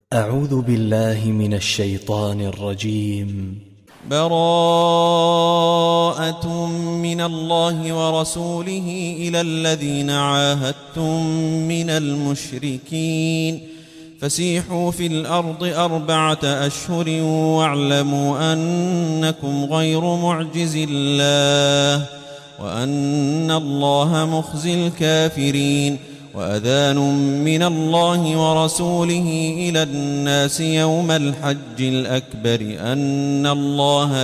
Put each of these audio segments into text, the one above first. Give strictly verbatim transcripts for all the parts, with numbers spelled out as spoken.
أعوذ بالله من الشيطان الرجيم. براءة من الله ورسوله إلى الذين عاهدتم من المشركين فسيحوا في الأرض أربعة أشهر واعلموا أنكم غير معجز الله وأن الله مخزي الكافرين. وأذان من الله ورسوله إلى الناس يوم الحج الأكبر أن الله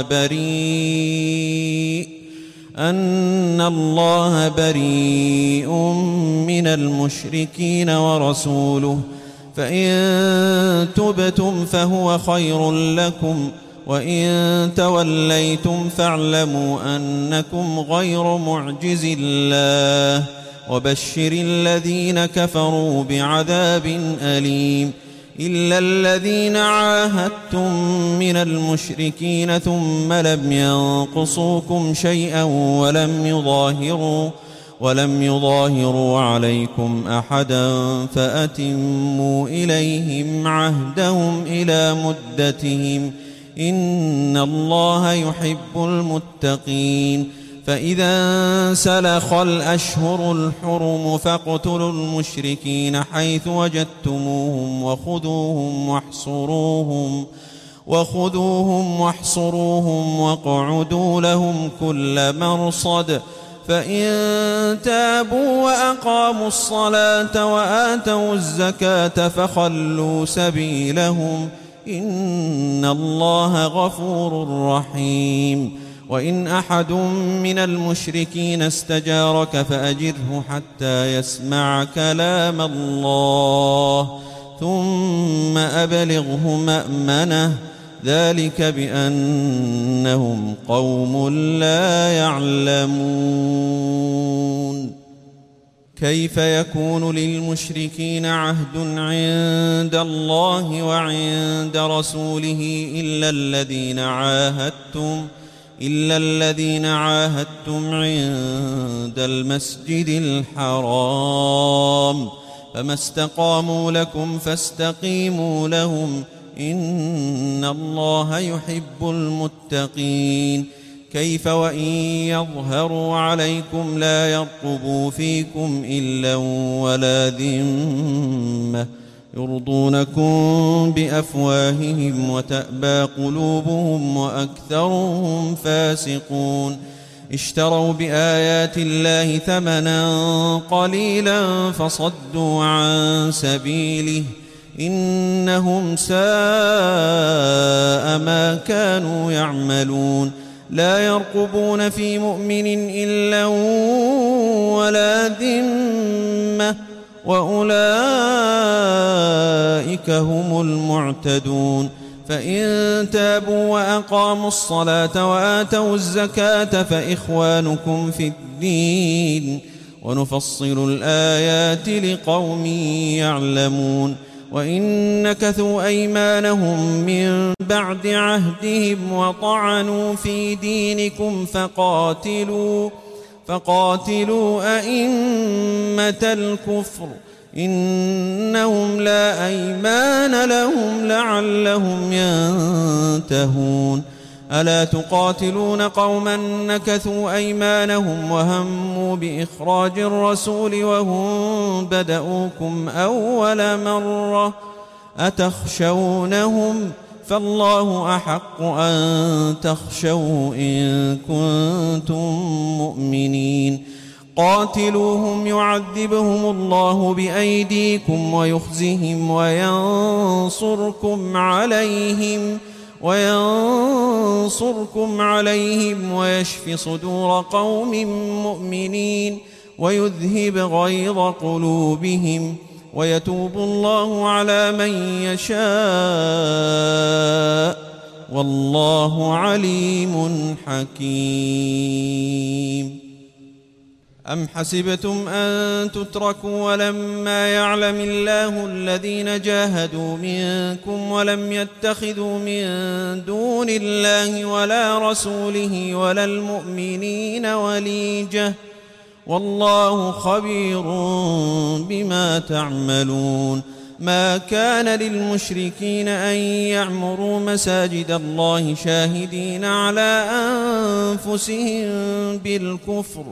بريء أن الله بريء من المشركين ورسوله فإن تبتم فهو خير لكم وإن توليتم فاعلموا أنكم غير معجز الله وبشر الذين كفروا بعذاب أليم. إلا الذين عاهدتم من المشركين ثم لم ينقصوكم شيئا ولم يظاهروا ولم يظاهروا عليكم أحدا فأتموا إليهم عهدهم إلى مدتهم إن الله يحب المتقين. فإذا انسلخ الأشهر الحرم فاقتلوا المشركين حيث وجدتموهم وخذوهم واحصروهم وخذوهم واحصروهم واقعدوا لهم كل مرصد. فإن تابوا وأقاموا الصلاة وآتوا الزكاة فخلوا سبيلهم إن الله غفور رحيم. وإن أحد من المشركين استجارك فأجره حتى يسمع كلام الله ثم أبلغه مأمنه ذلك بأنهم قوم لا يعلمون. كيف يكون للمشركين عهد عند الله وعند رسوله إلا الذين عاهدتم إلا الذين عاهدتم عند المسجد الحرام فما استقاموا لكم فاستقيموا لهم إن الله يحب المتقين. كيف وإن يظهروا عليكم لا يرقبوا فيكم إلا ولا ذمة يرضونكم بأفواههم وتأبى قلوبهم وأكثرهم فاسقون. اشتروا بآيات الله ثمنا قليلا فصدوا عن سبيله إنهم ساء ما كانوا يعملون. لا يرقبون في مؤمن إلا ولا ذمة وأولئك هم المعتدون. فإن تابوا وأقاموا الصلاة وآتوا الزكاة فإخوانكم في الدين ونفصل الآيات لقوم يعلمون. وإن نكثوا أيمانهم من بعد عهدهم وطعنوا في دينكم فقاتلوا فقاتلوا أئمة الكفر إنهم لا أيمان لهم لعلهم ينتهون. ألا تقاتلون قوما نكثوا أيمانهم وهموا بإخراج الرسول وهم بدؤوكم أول مرة أتخشونهم فالله أحق أن تخشوه إن كنتم مؤمنين. قاتلوهم يعذبهم الله بأيديكم ويخزهم وينصركم عليهم وينصركم عليهم ويشف صدور قوم مؤمنين ويذهب غيظ قلوبهم ويتوب الله على من يشاء والله عليم حكيم. أم حسبتم أن تتركوا ولما يعلم الله الذين جاهدوا منكم ولم يتخذوا من دون الله ولا رسوله ولا المؤمنين وليجة والله خبير بما تعملون. ما كان للمشركين أن يعمروا مساجد الله شاهدين على أنفسهم بالكفر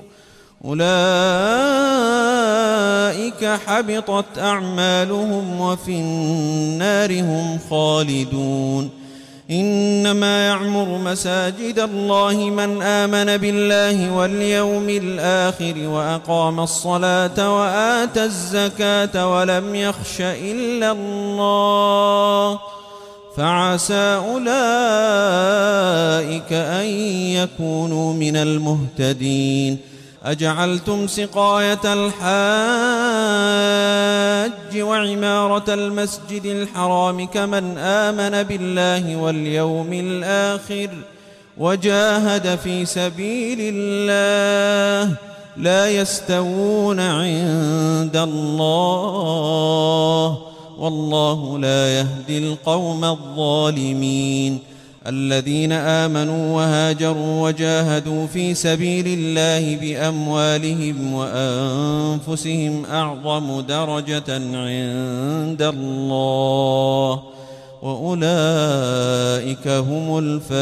أولئك حبطت أعمالهم وفي النار هم خالدون إنما يعمر مساجد الله من آمن بالله واليوم الآخر وأقام الصلاة وآتى الزكاة ولم يخش إلا الله فعسى أولئك أن يكونوا من المهتدين أجعلتم سقاية الحاج وعمارة المسجد الحرام كمن آمن بالله واليوم الآخر وجاهد في سبيل الله لا يستوون عند الله والله لا يهدي القوم الظالمين الذين آمنوا وهاجروا وجاهدوا في سبيل الله بأموالهم وأنفسهم أعظم درجة عند الله وأولئك هم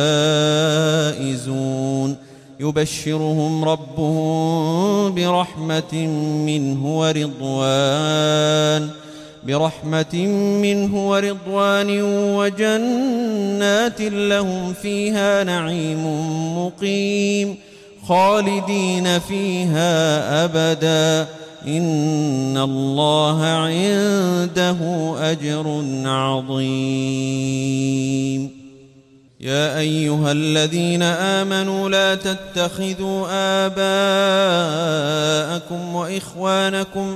الفائزون يبشرهم ربهم برحمة منه ورضوان برحمة منه ورضوان وجنات لهم فيها نعيم مقيم خالدين فيها أبدا إن الله عنده أجر عظيم يا أيها الذين آمنوا لا تتخذوا آباءكم وإخوانكم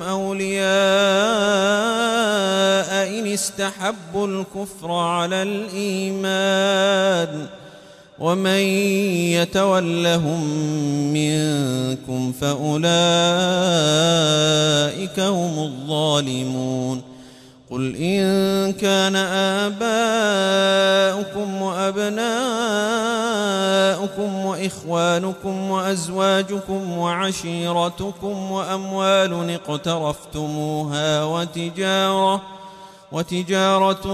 أولياء إن استحبوا الكفر على الإيمان ومن يتولهم منكم فأولئك هم الظالمون قل إن كان آباؤكم وأبناؤكم وإخوانكم وأزواجكم وعشيرتكم وأموال اقترفتموها وتجارة وتجارة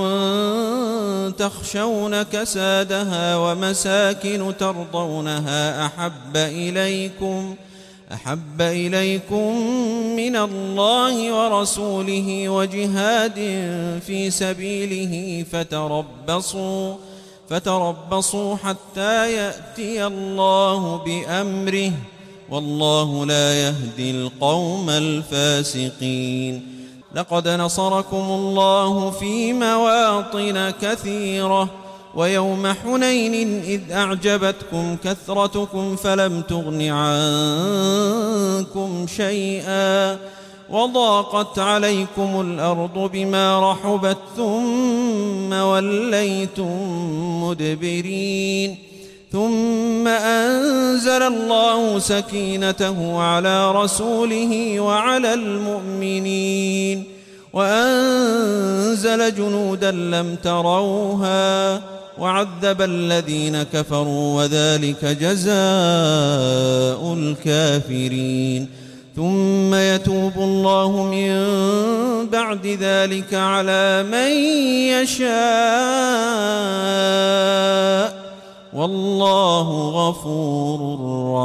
تخشون كسادها ومساكن ترضونها أحب إليكم أحب إليكم من الله ورسوله وجهاد في سبيله فتربصوا فتربصوا حتى يأتي الله بأمره والله لا يهدي القوم الفاسقين لقد نصركم الله في مواطن كثيرة ويوم حنين إذ أعجبتكم كثرتكم فلم تغن عنكم شيئا وضاقت عليكم الأرض بما رحبت ثم وليتم مدبرين ثم أنزل الله سكينته على رسوله وعلى المؤمنين وأنزل جنودا لم تروها وعذب الذين كفروا وذلك جزاء الكافرين ثم يتوب الله من بعد ذلك على من يشاء والله غفور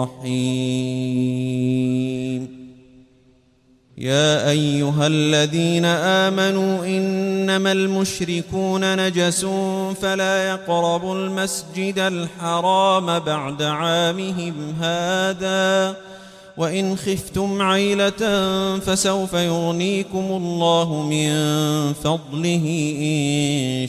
رحيم يا أيها الذين آمنوا إنما المشركون نجس فلا يقربوا المسجد الحرام بعد عامهم هذا وإن خفتم عيلة فسوف يغنيكم الله من فضله إن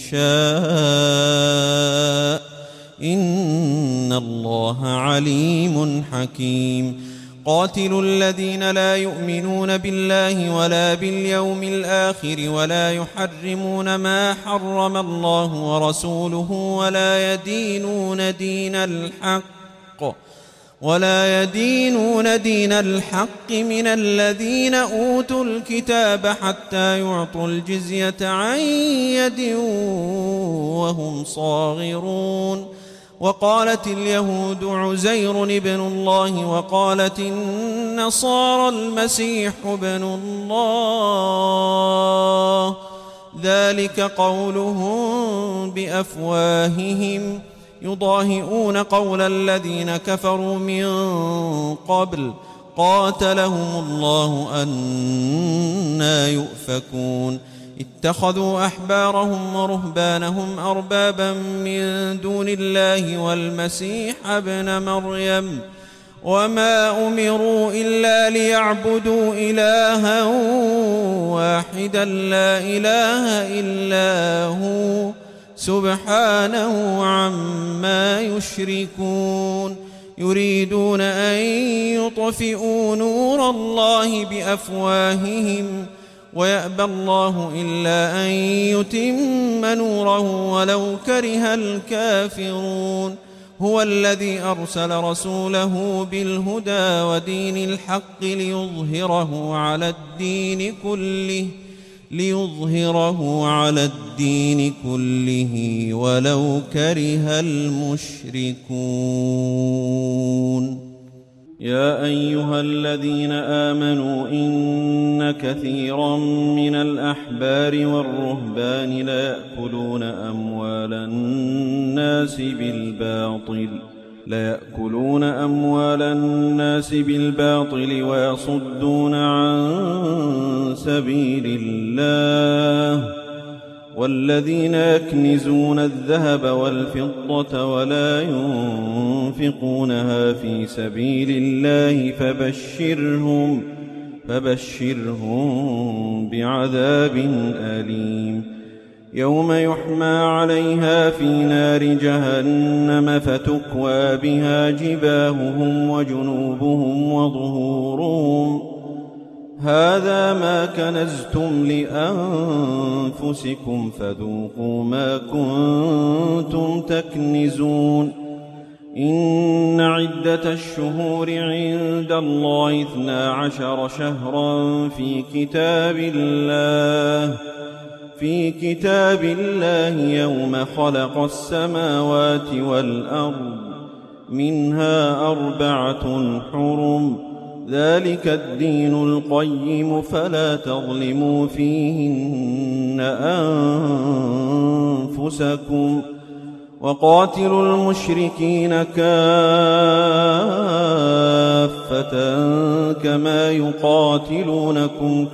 شاء إن الله عليم حكيم قاتلوا الذين لا يؤمنون بالله ولا باليوم الآخر ولا يحرمون ما حرم الله ورسوله ولا يدينون دين الحق ولا يدينون دين الحق من الذين أوتوا الكتاب حتى يعطوا الجزية عن يد وهم صاغرون وقالت اليهود عزير ابن الله وقالت النصارى المسيح ابن الله ذلك قولهم بأفواههم يضاهئون قول الذين كفروا من قبل قاتلهم الله أنى يؤفكون اتخذوا أحبارهم ورهبانهم أربابا من دون الله والمسيح ابن مريم وما أمروا إلا ليعبدوا إلها واحدا لا إله إلا هو سبحانه عما يشركون يريدون أن يطفئوا نور الله بأفواههم ويأبى الله إلا أن يتم نوره ولو كره الكافرون هو الذي أرسل رسوله بالهدى ودين الحق ليظهره على الدين كله ليظهره على الدين كله ولو كره المشركون يا أيها الذين آمنوا إن كثيرا من الأحبار والرهبان ليأكلون أموال الناس بالباطل ليأكلون أموال الناس بالباطل ويصدون عن سبيل الله والذين يكنزون الذهب والفضة ولا ينفقونها في سبيل الله فبشرهم فبشرهم بعذاب أليم يوم يحمى عليها في نار جهنم فتكوى بها جباههم وجنوبهم وظهورهم هذا ما كنزتم لأنفسكم فذوقوا ما كنتم تكنزون إن عدة الشهور عند الله اثنا عشر شهرا في كتاب الله في كتاب الله يوم خلق السماوات والأرض منها أربعة حرم ذلك الدين القيم فلا تظلموا فيهن أنفسكم وقاتلوا المشركين كافة كما يقاتلونكم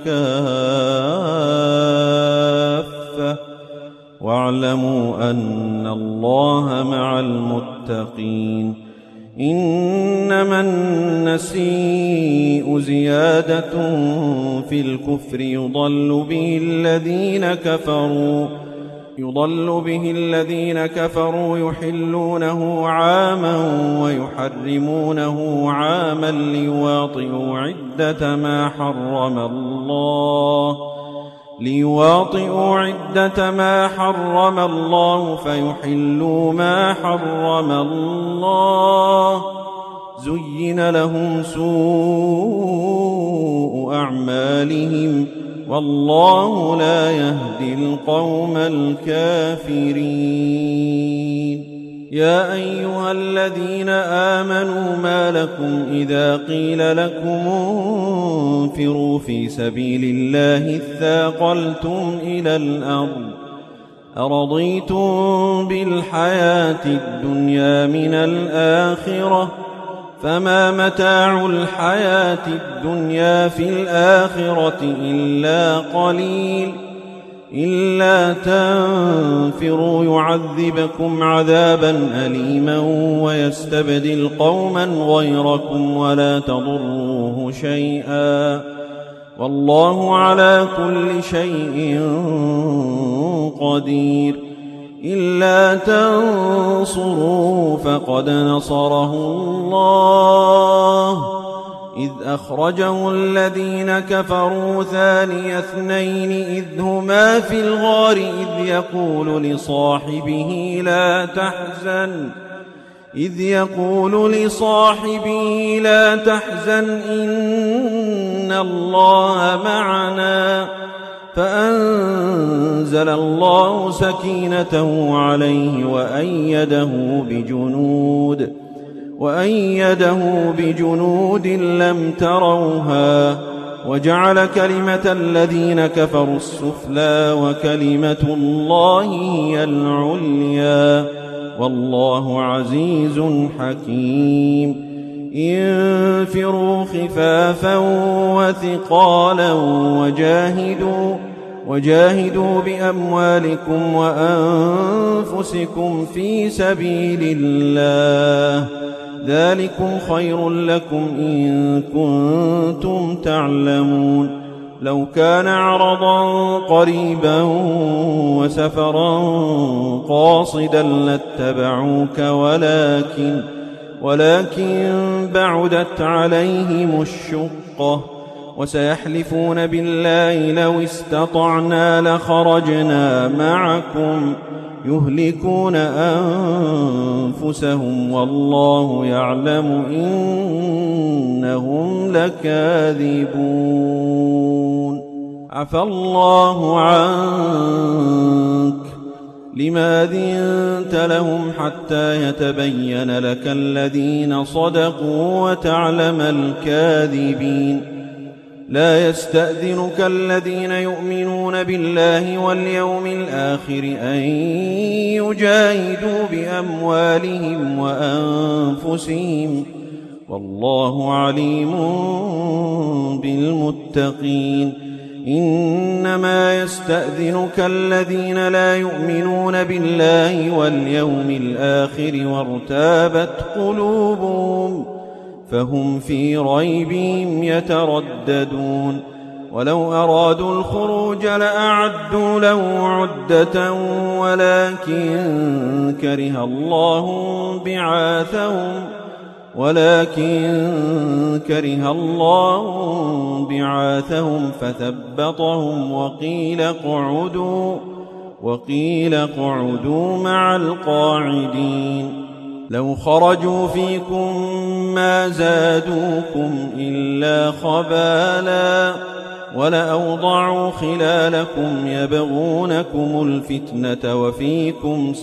كافة واعلموا أن الله مع المتقين إنما النسيء زيادة في الكفر يضل به الذين كفروا يضل به الذين كفروا يحلونه عاما ويحرمونه عاما ليواطئوا عدة ما حرم الله ليواطئوا عدة ما حرم الله فيحلوا ما حرم الله زين لهم سوء أعمالهم والله لا يهدي القوم الكافرين يا أيها الذين آمنوا ما لكم إذا قيل لكم انفروا في سبيل الله اثاقلتم إلى الأرض أرضيتم بالحياة الدنيا من الآخرة فما متاع الحياة الدنيا في الآخرة إلا قليل إلا تنفروا يعذبكم عذابا أليما ويستبدل قوما غيركم ولا تضروه شيئا والله على كل شيء قدير إلا تنصروا فقد نصره الله إذ أخرجه الذين كفروا ثاني اثنين إذ هما في الغار إذ يقول لصاحبه لا تحزن إذ يقول لصاحبه لا تحزن إن الله معنا فأنزل الله سكينته عليه وأيده بجنود وأيده بجنود لم تروها وجعل كلمة الذين كفروا السفلى وكلمة الله هي العليا والله عزيز حكيم انفروا خفافا وثقالا وجاهدوا وجاهدوا بأموالكم وأنفسكم في سبيل الله ذلكم خير لكم إن كنتم تعلمون لو كان عرضا قريبا وسفرا قاصدا لاتبعوك ولكن ولكن بعدت عليهم الشقة وسيحلفون بالله لو استطعنا لخرجنا معكم يهلكون أنفسهم والله يعلم إنهم لكاذبون عفى الله عنك لما أذنت لهم حتى يتبين لك الذين صدقوا وتعلم الكاذبين لا يستأذنك الذين يؤمنون بالله واليوم الآخر أن يجاهدوا بأموالهم وأنفسهم والله عليم بالمتقين إنما يستأذنك الذين لا يؤمنون بالله واليوم الآخر وارتابت قلوبهم فهم في ريبهم يترددون ولو أرادوا الخروج لأعدوا له عدة ولكن كره الله بعاثهم ولكن كره الله بعاثهم فثبطهم وقيل اقعدوا وقيل اقعدوا مع القاعدين لو خرجوا فيكم ما زادوكم إلا خبالا ولأوضعوا خلالكم يبغونكم الفتنة وفيكم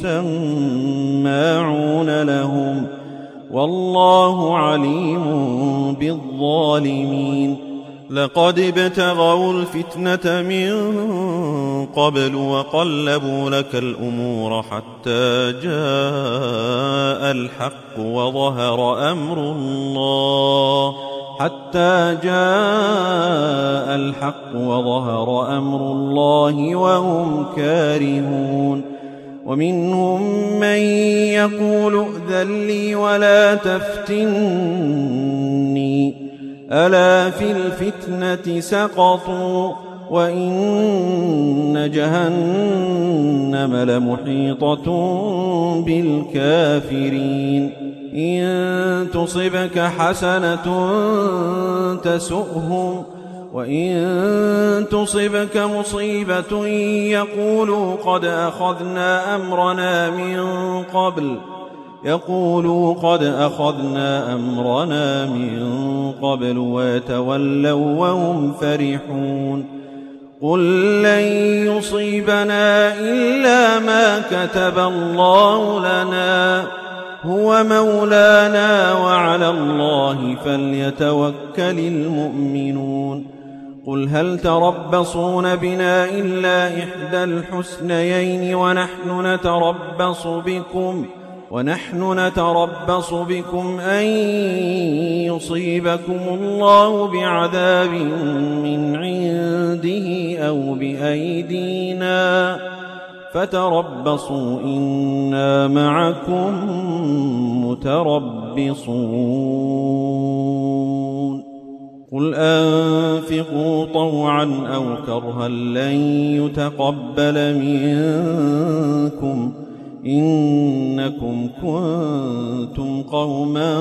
سماعون لهم والله عليم بالظالمين لقد ابتغوا الفتنة من قبل وقلبوا لك الأمور حتى جاء الحق وظهر أمر الله حتى جاء الحق وظهر أمر الله وهم كارهون ومنهم من يقول ائذن لي ولا تفتني ألا في الفتنة سقطوا وإن جهنم لمحيطة بالكافرين إن تصبك حسنة تسؤهم وإن تصبك مصيبة يقولوا قد أخذنا أمرنا من قبل يقولوا قد أخذنا أمرنا من قبل ويتولوا وهم فرحون قل لن يصيبنا إلا ما كتب الله لنا هو مولانا وعلى الله فليتوكل المؤمنون قل هل تربصون بنا إلا إحدى الحسنيين ونحن نتربص بكم ونحن نتربص بكم أن يصيبكم الله بعذاب من عنده أو بأيدينا فتربصوا إنا معكم متربصون قل أنفقوا طوعا أو كرها لن يتقبل منكم إنكم كنتم قوما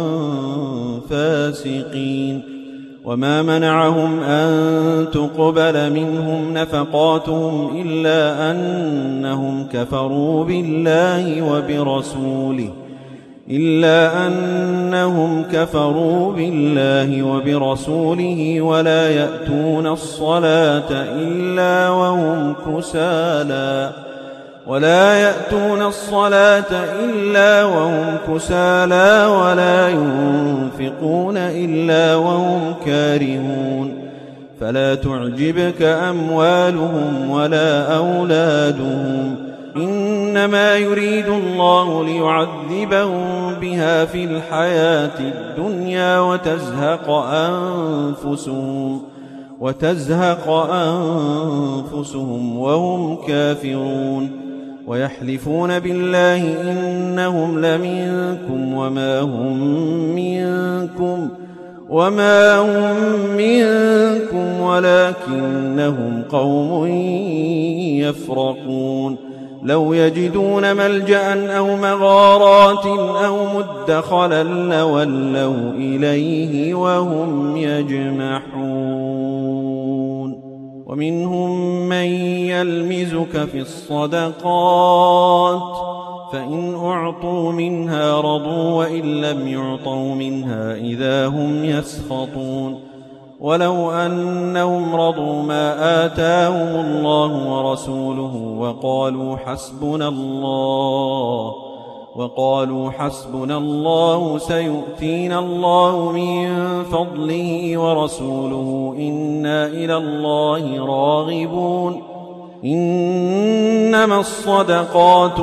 فاسقين وما منعهم أن تقبل منهم نفقاتهم إلا أنهم كفروا بالله وبرسوله إلا أنهم كفروا بالله وبرسوله ولا يأتون الصلاة إلا وهم كسالى ولا يأتون الصلاة إلا وهم كسالى ولا ينفقون إلا وهم كارهون فلا تعجبك أموالهم ولا أولادهم، إنما يريد الله ليعذبهم بها في الحياة الدنيا وتزهق أنفسهم وتزهق أنفسهم وهم كافرون، ويحلفون بالله إنهم لمنكم وما هم منكم وما هم منكم ولكنهم قوم يفرقون. لو يجدون ملجأ أو مغارات أو مدخلا لولوا إليه وهم يجمحون. ومنهم من يلمزك في الصدقات فإن أعطوا منها رضوا وإن لم يعطوا منها إذا هم يسخطون. ولو أنهم رضوا ما آتاهم الله ورسوله وقالوا حسبنا الله وقالوا حسبنا الله سيؤتينا الله من فضله ورسوله إنا إلى الله راغبون. إنما الصدقات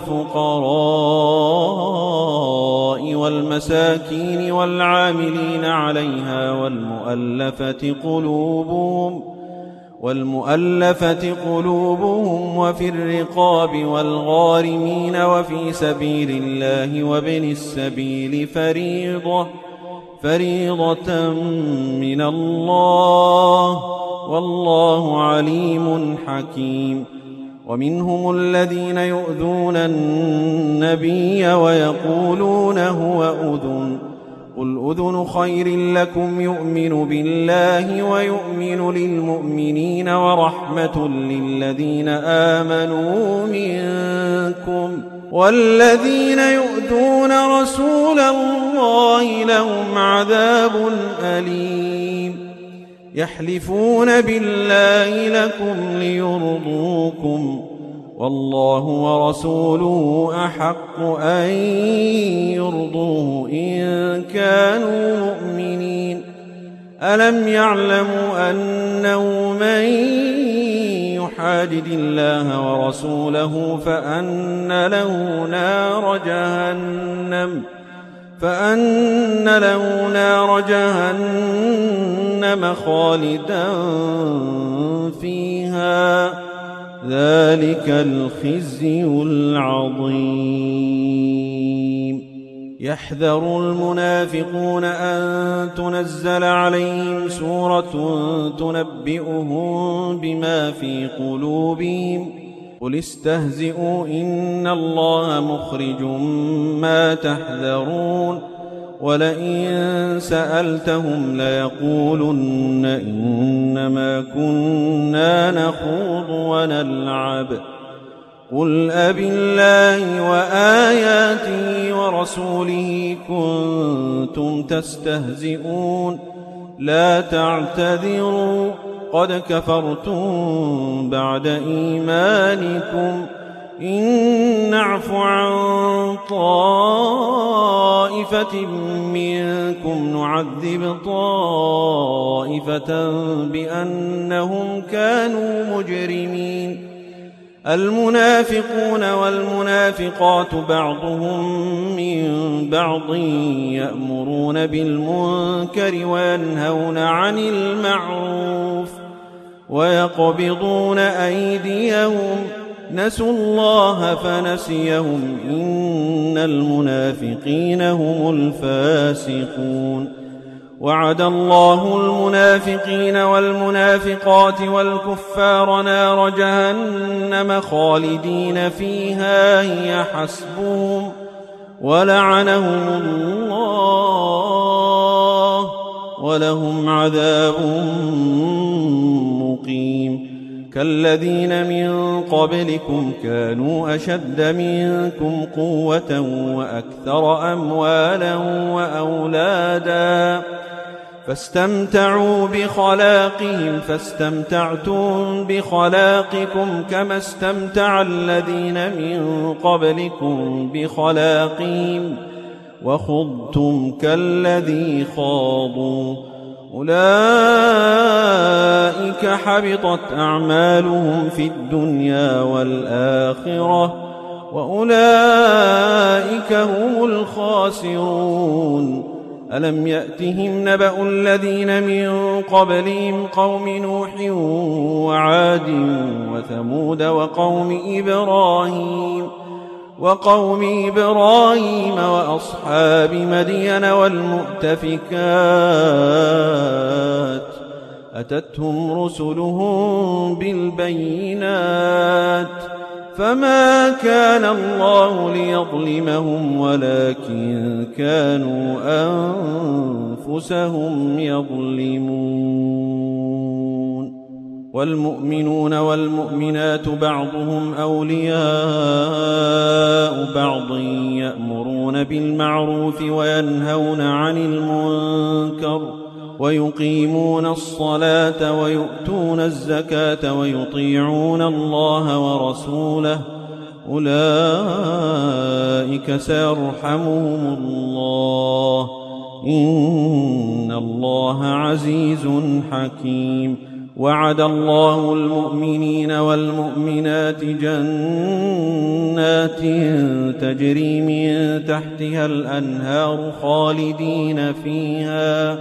للفقراء والمساكين والعاملين عليها والمؤلفة قلوبهم والمؤلفة قلوبهم وفي الرقاب والغارمين وفي سبيل الله وابن السبيل فريضة فريضة من الله والله عليم حكيم. ومنهم الذين يؤذون النبي ويقولون هو أذن قل أذن خير لكم يؤمن بالله ويؤمن للمؤمنين ورحمة للذين آمنوا منكم والذين يؤذون رسول الله لهم عذاب أليم. يحلفون بالله لكم ليرضوكم والله ورسوله أحق أن يرضوه إن كانوا مؤمنين. ألم يعلموا أنه من يحادد الله ورسوله فأن له نار جهنم فأن له نار جهنم خالدا فيها ذلك الخزي العظيم. يحذر المنافقون أن تنزل عليهم سورة تنبئهم بما في قلوبهم قل استهزئوا إن الله مخرج ما تحذرون ولئن سألتهم ليقولن إنما كنا نخوض ونلعب قل أبالله وآياته ورسوله كنتم تستهزئون لا تعتذروا قد كفرتم بعد إيمانكم إن نعف عن طائفة منكم نعذب طائفة بأنهم كانوا مجرمين. المنافقون والمنافقات بعضهم من بعض يأمرون بالمنكر وينهون عن المعروف ويقبضون أيديهم نسوا الله فنسيهم إن المنافقين هم الفاسقون. وعد الله المنافقين والمنافقات والكفار نار جهنم خالدين فيها هي حسبهم ولعنهم الله ولهم عذاب مقيم. كالذين من قبلكم كانوا أشد منكم قوة وأكثر أموالا وأولادا فاستمتعوا بخلاقهم فاستمتعتم بخلاقكم كما استمتع الذين من قبلكم بخلاقهم وخضتم كالذي خاضوا أولئك حبطت أعمالهم في الدنيا والآخرة وأولئك هم الخاسرون. ألم يأتهم نبأ الذين من قبلهم قوم نوح وعاد وثمود وقوم إبراهيم وقوم إبراهيم وأصحاب مدين والمؤتفكات أتتهم رسلهم بالبينات فما كان الله ليظلمهم ولكن كانوا أنفسهم يظلمون. والمؤمنون والمؤمنات بعضهم أولياء بعض يأمرون بالمعروف وينهون عن المنكر ويقيمون الصلاة ويؤتون الزكاة ويطيعون الله ورسوله أولئك سيرحمهم الله إن الله عزيز حكيم. وعد الله المؤمنين والمؤمنات جنات تجري من تحتها الأنهار خالدين فيها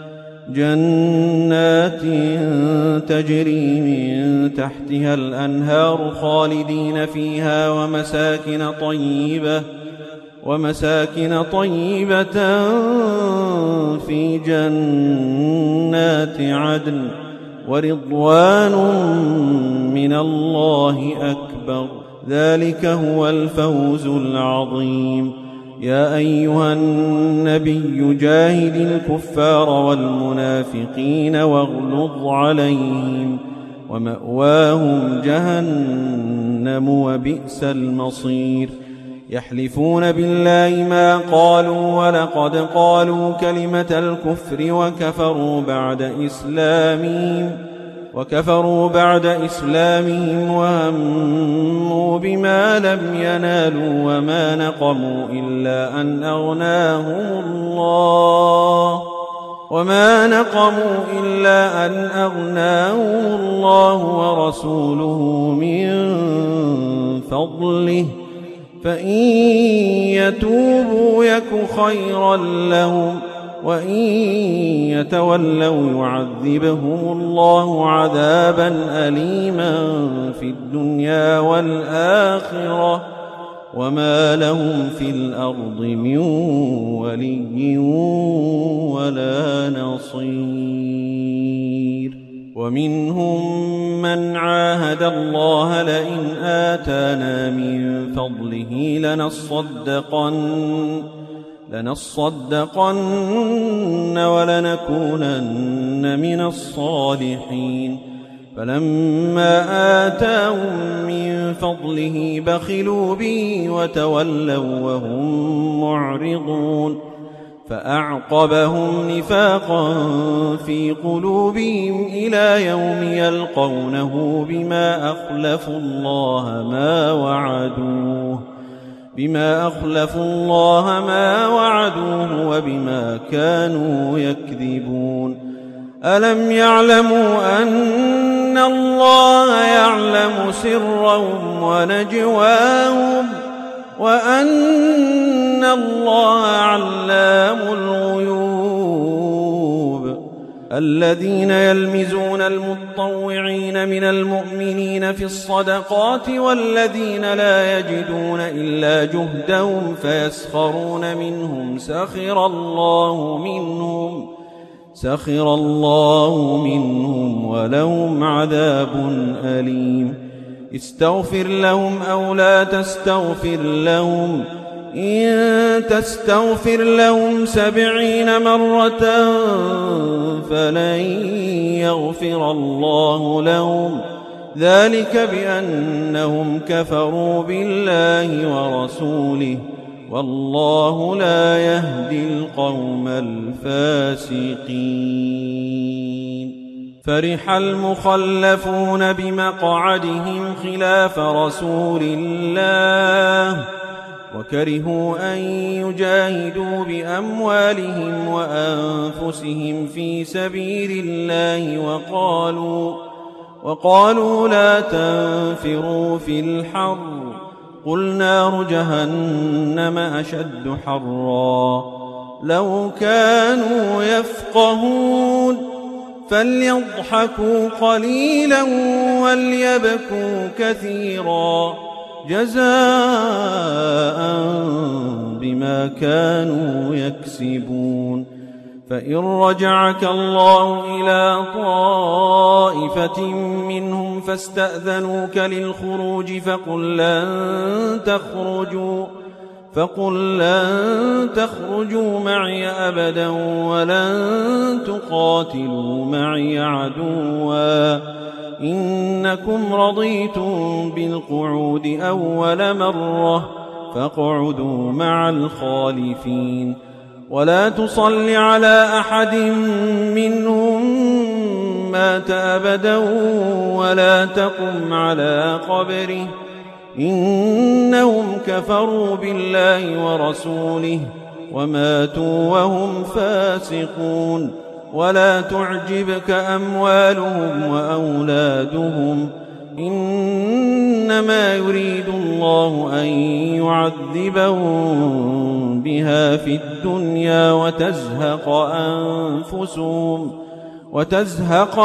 جنات تجري من تحتها الأنهار خالدين فيها ومساكن طيبة ومساكن طيبة في جنات عدن ورضوان من الله أكبر ذلك هو الفوز العظيم. يا أيها النبي جاهد الكفار والمنافقين واغلظ عليهم ومأواهم جهنم وبئس المصير. يحلفون بالله ما قالوا ولقد قالوا كلمة الكفر وكفروا بعد إسلامهم وكفروا بعد إسلامهم وهموا بما لم ينالوا وما نقموا إلا أن أغناهم الله وما نقموا إلا أن أغناهم الله ورسوله من فضله فإن يتوبوا يك خيرا لهم وإن يتولوا يعذبهم الله عذابا أليما في الدنيا والآخرة وما لهم في الأرض من ولي ولا نصير. ومنهم من عاهد الله لئن آتانا من فضله لنصدقن لنصدقن ولنكونن من الصالحين فلما آتاهم من فضله بخلوا به وتولوا وهم معرضون فأعقبهم نفاقا في قلوبهم إلى يوم يلقونه بما أخلفوا الله ما وعدوه بما أخلفوا الله ما وعدوه وبما كانوا يكذبون. ألم يعلموا أن الله يعلم سرهم ونجواهم وأن الله علام الغيوب. الذين يلمزون المتطوعين من المؤمنين في الصدقات والذين لا يجدون إلا جهدهم فيسخرون منهم سخر الله منهم سخر الله منهم ولهم عذاب أليم. استغفر لهم أو لا تستغفر لهم إن تستغفر لهم سبعين مرة فلن يغفر الله لهم ذلك بأنهم كفروا بالله ورسوله والله لا يهدي القوم الفاسقين. فرح المخلفون بمقعدهم خلاف رسول الله وكرهوا أن يجاهدوا بأموالهم وأنفسهم في سبيل الله وقالوا, وقالوا لا تنفروا في الحر قل نار جهنم أشد حرا لو كانوا يفقهون فليضحكوا قليلا وليبكوا كثيرا جزاء بما كانوا يكسبون. فإن رجعك الله إلى طائفة منهم فاستأذنوك للخروج فقل لن تخرجوا فقل لن تخرجوا معي أبدا ولن تقاتلوا معي عدوا إنكم رضيتم بالقعود أول مرة فاقعدوا مع الخالفين ولا تصل على أحد منهم مات أبدا ولا تقم على قبره إنهم كفروا بالله ورسوله وماتوا وهم فاسقون ولا تعجبك أموالهم وأولادهم إنما يريد الله أن يعذبهم بها في الدنيا وتزهق أنفسهم وتزهق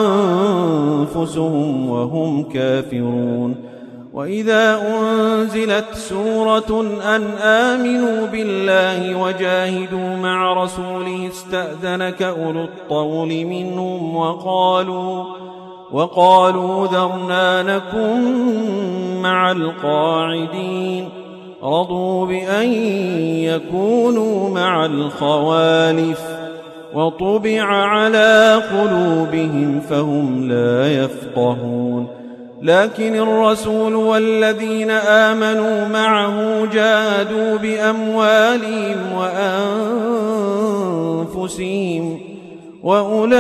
أنفسهم وهم كافرون. وإذا أنزلت سورة أن آمنوا بالله وجاهدوا مع رسوله استأذنك أولو الطول منهم وقالوا وقالوا ذرنا نكن مع القاعدين رضوا بأن يكونوا مع الخوالف وطبع على قلوبهم فهم لا يفقهون. لكن الرسول والذين آمنوا معه جاهدوا بأموالهم وأنفسهم وأولئك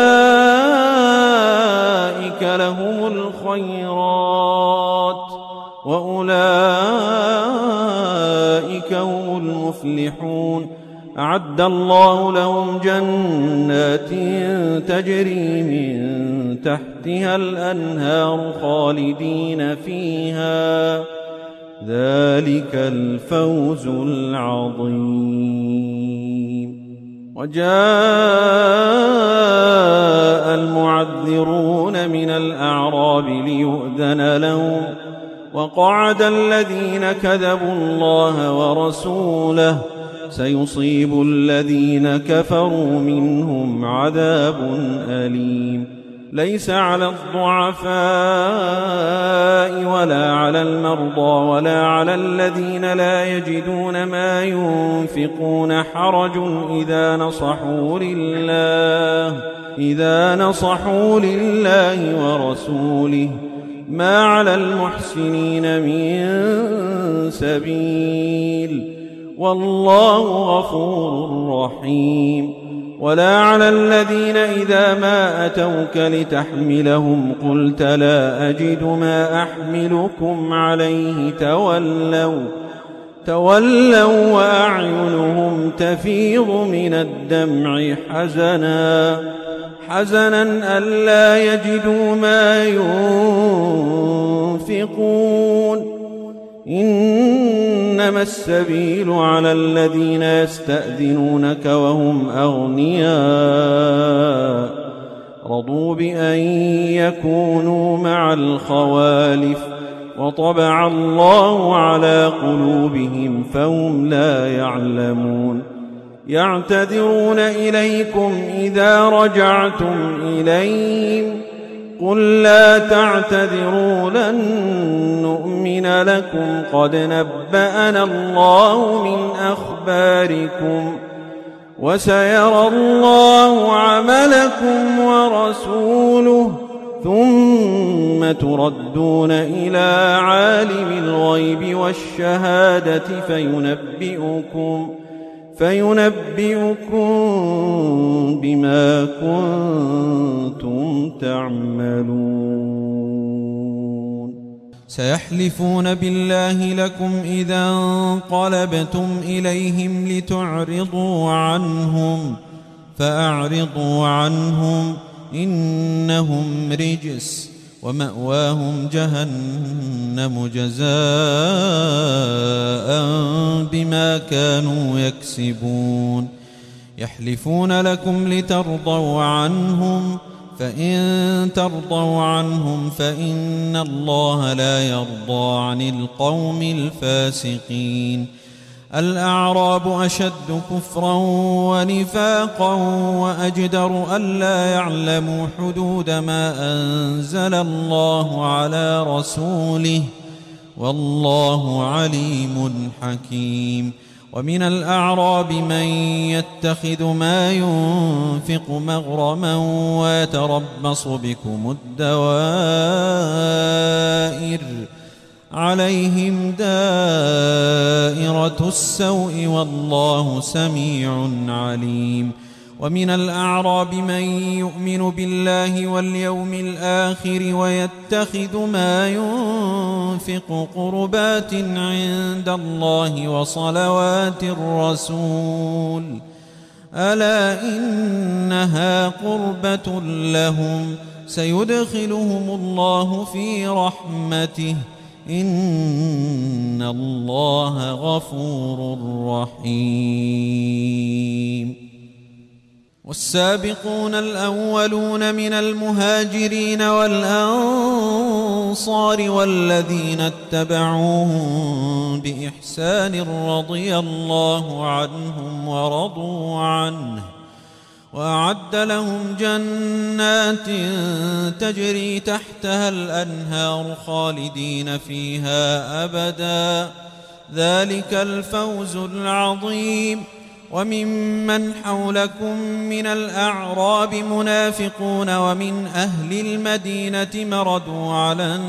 لهم الخيرات وأولئك هم المفلحون. أعد الله لهم جنات تجري من تحتها الأنهار خالدين فيها ذلك الفوز العظيم. وجاء المعذرون من الأعراب ليؤذن لهم وقعد الذين كذبوا الله ورسوله سيصيب الذين كفروا منهم عذاب أليم. ليس على الضعفاء ولا على المرضى ولا على الذين لا يجدون ما ينفقون حرج إذا نصحوا لله إذا نصحوا لله ورسوله ما على المحسنين من سبيل والله غفور رحيم. ولا على الذين إذا ما أتوك لتحملهم قلت لا أجد ما أحملكم عليه تولوا تولوا وأعينهم تفيض من الدمع حزنا حزنا ألا يجدوا ما ينفقون. إنما السبيل على الذين يستأذنونك وهم أغنياء رضوا بأن يكونوا مع الخوالف وطبع الله على قلوبهم فهم لا يعلمون. يعتذرون إليكم إذا رجعتم إليهم قل لا تعتذروا لن نؤمن لكم قد نبأنا الله من أخباركم وسيرى الله عملكم ورسوله ثم تردون إلى عالم الغيب والشهادة فينبئكم فينبئكم بما كنتم تعملون. سيحلفون بالله لكم إذا انقلبتم إليهم لتعرضوا عنهم فأعرضوا عنهم إنهم رجس ومأواهم جهنم جزاء بما كانوا يكسبون يحلفون لكم لترضوا عنهم فإن ترضوا عنهم فإن الله لا يرضى عن القوم الفاسقين الأعراب أشد كفرا ونفاقا وأجدر ألا يعلموا حدود ما أنزل الله على رسوله والله عليم حكيم ومن الأعراب من يتخذ ما ينفق مغرما ويتربص بكم الدوائر عليهم دائرة السوء والله سميع عليم ومن الأعراب من يؤمن بالله واليوم الآخر ويتخذ ما ينفق قربات عند الله وصلوات الرسول ألا إنها قربة لهم سيدخلهم الله في رحمته إن الله غفور رحيم والسابقون الأولون من المهاجرين والأنصار والذين اتبعوهم بإحسان رضي الله عنهم ورضوا عنه وأعد لهم جنات تجري تحتها الأنهار خالدين فيها أبدا ذلك الفوز العظيم وممن حولكم من الأعراب منافقون ومن أهل المدينة مردوا على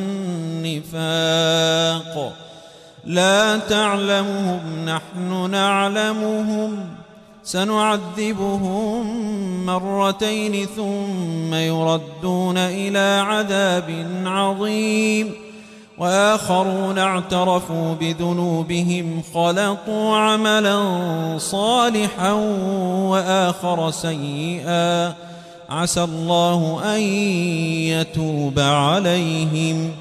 النفاق لا تعلمهم نحن نعلمهم سنعذبهم مرتين ثم يردون إلى عذاب عظيم وآخرون اعترفوا بذنوبهم خلطوا عملا صالحا وآخر سيئا عسى الله أن يتوب عليهم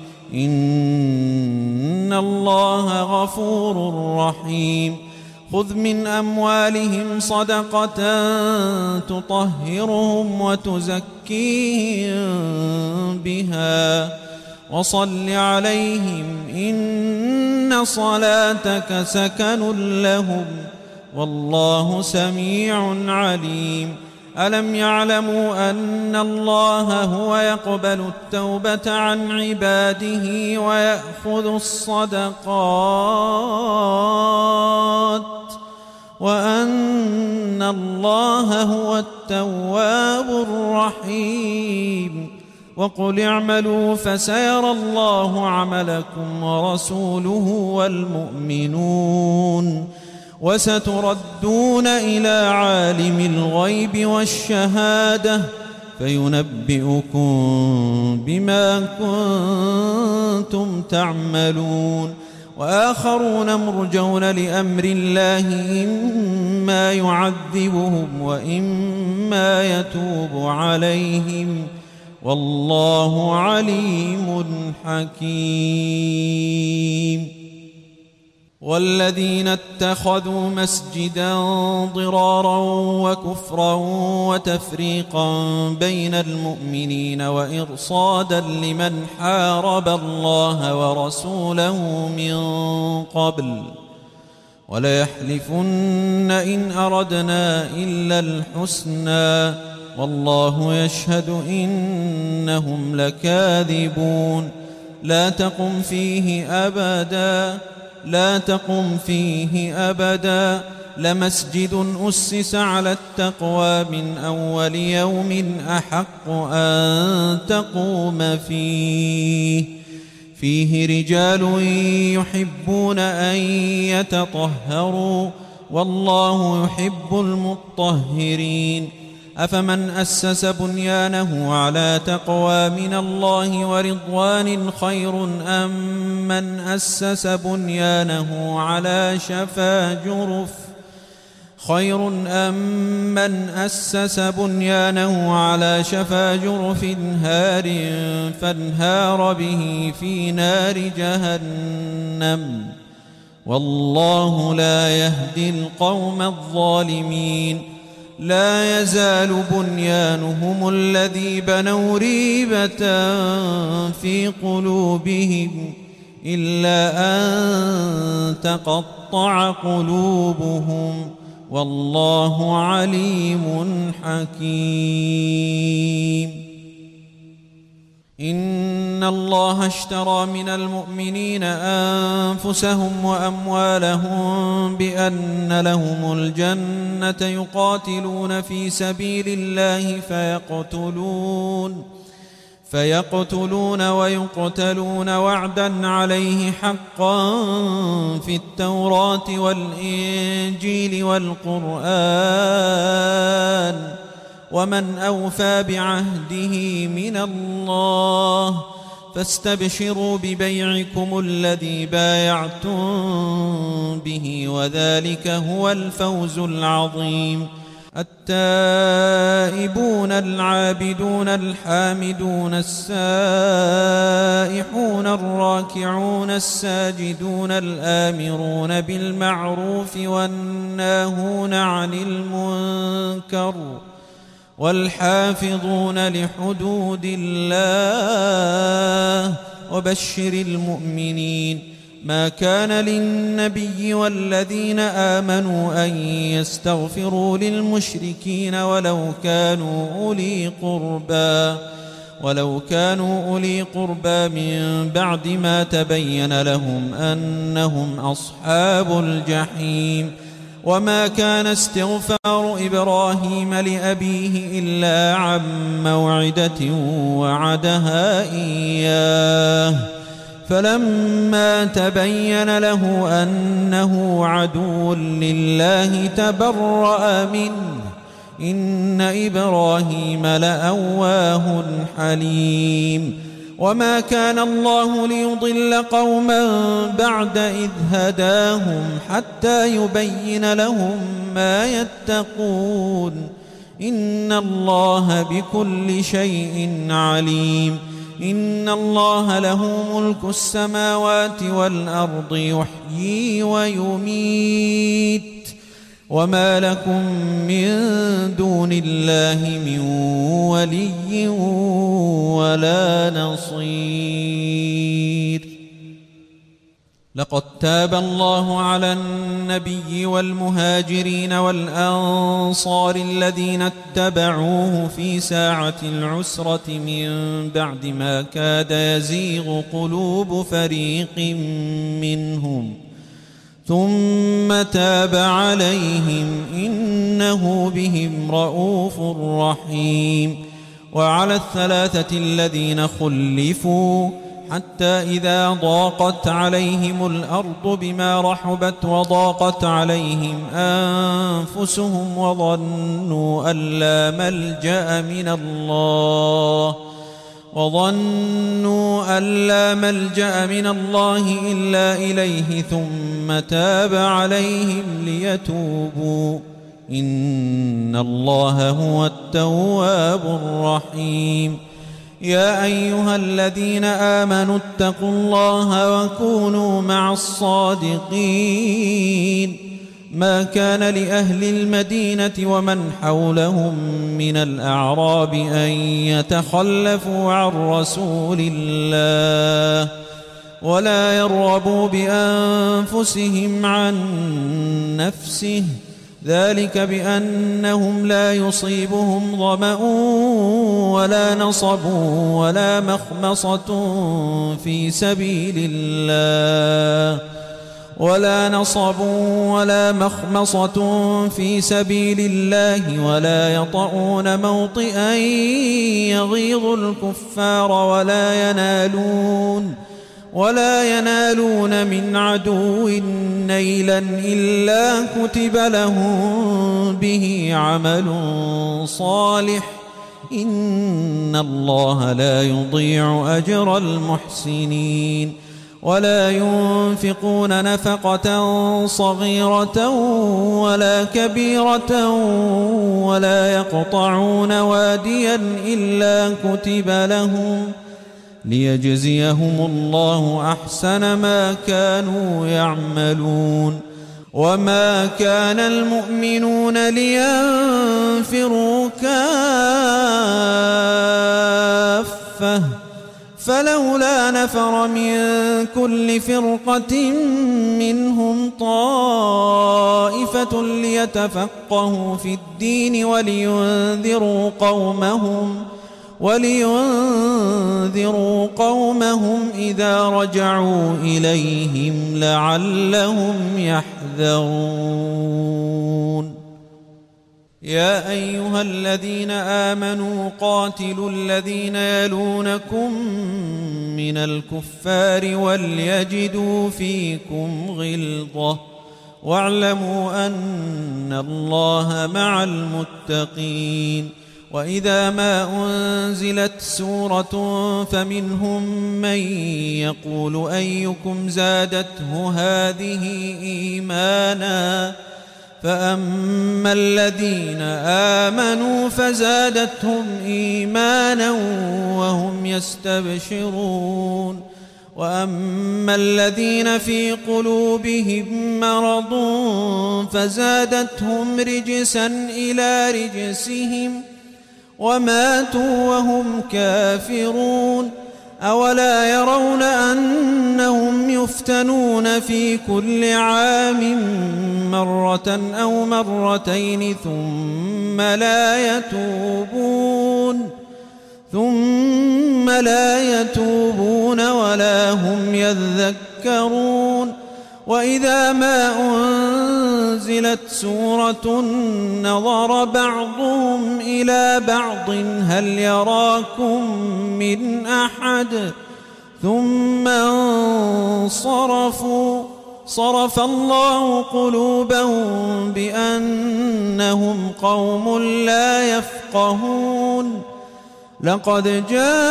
إن الله غفور رحيم خذ من أموالهم صدقة تطهرهم وتزكيهم بها وصل عليهم إن صلاتك سكن لهم والله سميع عليم ألم يعلموا أن الله هو يقبل التوبة عن عباده ويأخذ الصدقات وأن الله هو التواب الرحيم وقل اعملوا فسيرى الله عملكم ورسوله والمؤمنون وستردون إلى عالم الغيب والشهادة فينبئكم بما كنتم تعملون وآخرون مرجون لأمر الله إما يعذبهم وإما يتوب عليهم والله عليم حكيم والذين اتخذوا مسجدا ضرارا وكفرا وتفريقا بين المؤمنين وإرصادا لمن حارب الله ورسوله من قبل وليحلفن إن أردنا إلا الحسنى والله يشهد إنهم لكاذبون لا تقم فيه أبدا لا تقم فيه أبدا لمسجد أسس على التقوى من أول يوم أحق أن تقوم فيه فيه رجال يحبون أن يتطهروا والله يحب المطهرين أفمن أسس بنيانه على تقوى من الله ورضوان خير أم من أسس بنيانه على شفا جرف خير أم من أسس بنيانه على شفا جرف هار فانهار به في نار جهنم والله لا يهدي القوم الظالمين لا يزال بنيانهم الذي بنوا ريبة في قلوبهم إلا أن تقطع قلوبهم والله عليم حكيم إن الله اشترى من المؤمنين أنفسهم وأموالهم بأن لهم الجنة يقاتلون في سبيل الله فيقتلون فيقتلون ويقتلون وعدا عليه حقا في التوراة والإنجيل والقرآن ومن أوفى بعهده من الله فاستبشروا ببيعكم الذي بايعتم به وذلك هو الفوز العظيم التائبون العابدون الحامدون السائحون الراكعون الساجدون الآمرون بالمعروف والناهون عن المنكر والحافظون لحدود الله وبشر المؤمنين ما كان للنبي والذين آمنوا أن يستغفروا للمشركين ولو كانوا أولي قربى ولو كانوا أولي قربى من بعد ما تبين لهم أنهم أصحاب الجحيم وما كان استغفار إبراهيم لأبيه إلا عن موعدة وعدها إياه فلما تبين له أنه عدو لله تبرأ منه إن إبراهيم لأواه حليم وما كان الله ليضل قوما بعد إذ هداهم حتى يبين لهم ما يتقون إن الله بكل شيء عليم إن الله له ملك السماوات والأرض يحيي ويميت وما لكم من دون الله من ولي ولا نصير لقد تاب الله على النبي والمهاجرين والأنصار الذين اتبعوه في ساعة العسرة من بعد ما كاد يزيغ قلوب فريق منهم ثم تاب عليهم إنه بهم رءوف رحيم وعلى الثلاثة الذين خلفوا حتى إذا ضاقت عليهم الأرض بما رحبت وضاقت عليهم أنفسهم وظنوا أن لا ملجأ من الله وظنوا أن لا ملجأ من الله إلا إليه ثم تاب عليهم ليتوبوا إن الله هو التواب الرحيم يا أيها الذين آمنوا اتقوا الله وكونوا مع الصادقين ما كان لأهل المدينة ومن حولهم من الأعراب أن يتخلفوا عن رسول الله ولا يرغبوا بأنفسهم عن نفسه ذلك بأنهم لا يصيبهم ظمأ ولا نصب ولا مخمصة في سبيل الله ولا نصب ولا مخمصة في سبيل الله ولا يطؤون موطئا يغيظ الكفار ولا ينالون ولا ينالون من عدو نيلا إلا كتب لهم به عمل صالح إن الله لا يضيع أجر المحسنين ولا ينفقون نفقة صغيرة ولا كبيرة ولا يقطعون واديا إلا كتب لهم ليجزيهم الله أحسن ما كانوا يعملون وما كان المؤمنون لينفروا كافة فلولا نفر من كل فرقة منهم طائفة ليتفقهوا في الدين ولينذروا قومهم ولينذروا قومهم إذا رجعوا إليهم لعلهم يحذرون يا أيها الذين آمنوا قاتلوا الذين يلونكم من الكفار وليجدوا فيكم غلظة واعلموا أن الله مع المتقين وإذا ما أنزلت سورة فمنهم من يقول أيكم زادته هذه إيمانا فأما الذين آمنوا فزادتهم إيمانا وهم يستبشرون وأما الذين في قلوبهم مرض فزادتهم رجسا إلى رجسهم وماتوا وهم كافرون أولا يرون أنهم يفتنون في كل عام مرة أو مرتين ثم لا يتوبون ثم لا يتوبون ولا هم يذكرون وإذا ما أنزلت سورة نظر بعضهم إلى بعض هل يراكم من أحد ثم انصرفوا صرف الله قلوبهم بأنهم قوم لا يفقهون لقد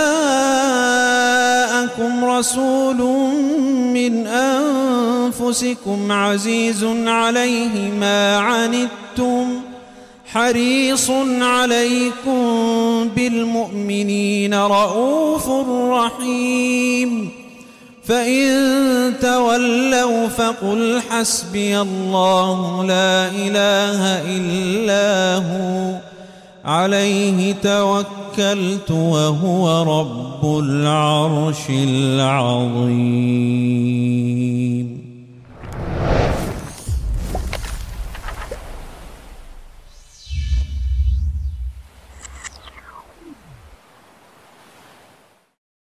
جاءكم رسول من أنفسكم عزيز عليه ما عنتم حريص عليكم بالمؤمنين رؤوف رحيم فإن تولوا فقل حسبي الله لا إله إلا هو عليه توكلت وهو رب العرش العظيم.